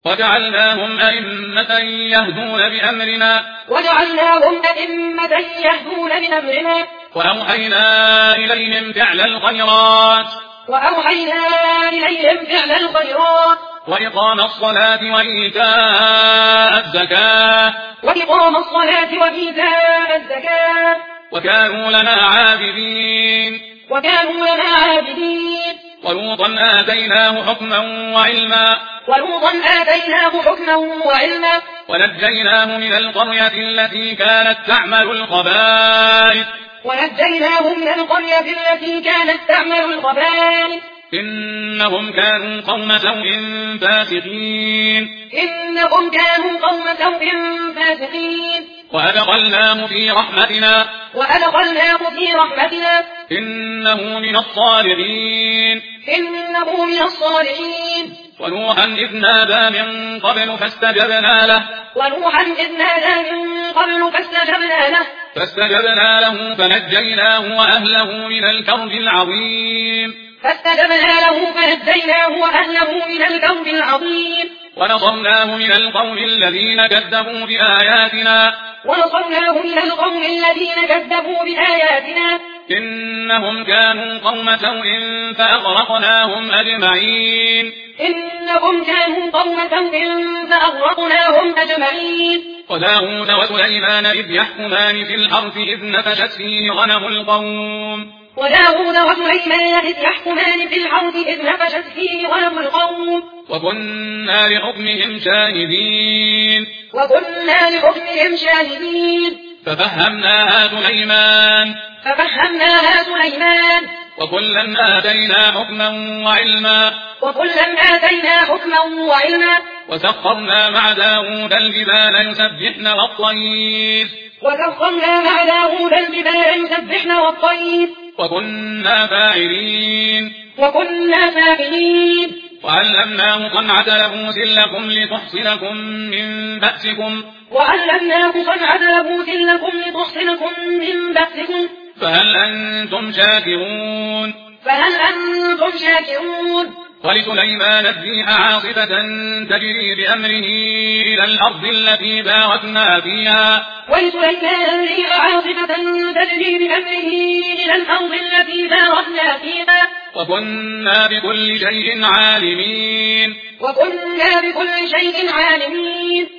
وجعلناهم أئمة يهدون بأمرنا وأوحينا إليهم فعل الخيرات وإقام الصلاة وإيتاء الزكاة وكانوا لنا عابدين ولوطا آتيناه حكما وعلما ونجيناه من القرية التي كانت تعمل الخبائث إنهم كانوا قوم سوء فاسقين وأدخلناه في رحمتنا إنه من الصالحين ونوحا إذ نادى من قبل فاستجبنا له فنجيناه وأهله من الكرب العظيم ونصرناه من القوم الذين كذبوا بآياتنا إنهم كانوا قوم سوء فأغرقناهم أجمعين وداود وسليمان إذ يحكمان في الحرث إذ نفشت فيه غنم القوم وكنا لحكمهم شاهدين ففهمناها سليمان وكلا آتينا حكما وعلما وسخرنا مع داود الجبال يسبحن والطير وكنا فاعلين وعلمناه صنعة لبوس لكم لتحصنكم من بأسكم فهل أنتم شاكرون ولسليمان الريح عاصفة تجري بأمره إلى الأرض التي باركنا فيها وكنا بكل شيء عالمين